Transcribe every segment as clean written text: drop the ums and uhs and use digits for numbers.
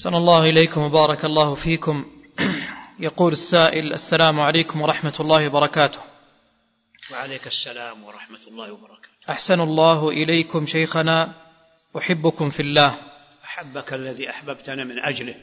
أحسن الله إليكم وبارك الله فيكم. يقول السائل: السلام عليكم ورحمة الله وبركاته. وعليك السلام ورحمة الله وبركاته. أحسن الله إليكم شيخنا، أحبكم في الله. أحبك الذي أحببتنا من أجله.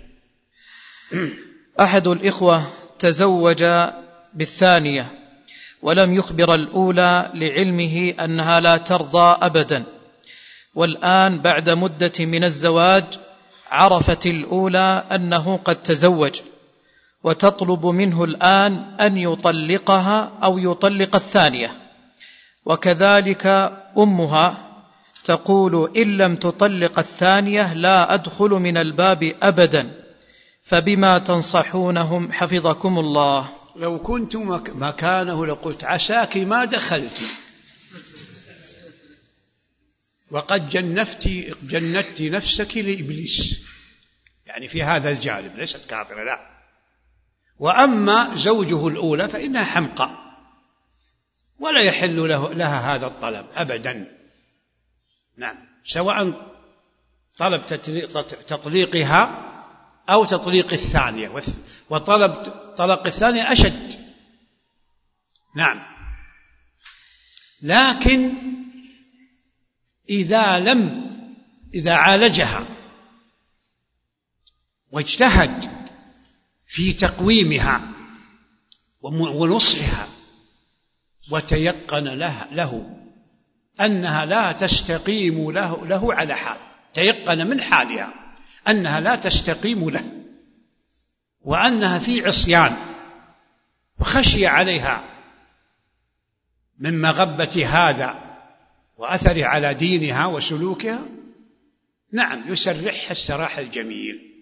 أحد الإخوة تزوج بالثانية ولم يخبر الأولى لعلمه أنها لا ترضى أبدا، والآن بعد مدة من الزواج عرفت الأولى أنه قد تزوج، وتطلب منه الآن أن يطلقها أو يطلق الثانية، وكذلك أمها تقول: إن لم تطلق الثانية لا أدخل من الباب أبدا، فبما تنصحونهم حفظكم الله؟ لو كنت مكانه لقلت: عساك ما دخلت، وقد جندت نفسك لإبليس، يعني في هذا الجانب ليست كافرة، لا. وأما زوجه الأولى فإنها حمقى ولا يحل لها هذا الطلب أبدا. نعم، سواء طلب تطليقها أو تطليق الثانية، وطلب طلاق الثانية أشد. نعم، لكن إذا عالجها واجتهد في تقويمها ونصحها وتيقن له أنها لا تستقيم له على حال، تيقن من حالها أنها لا تستقيم له، وأنها في عصيان، وخشي عليها من مغبة هذا وأثره على دينها وسلوكها، نعم يسرحها السراح الجميل،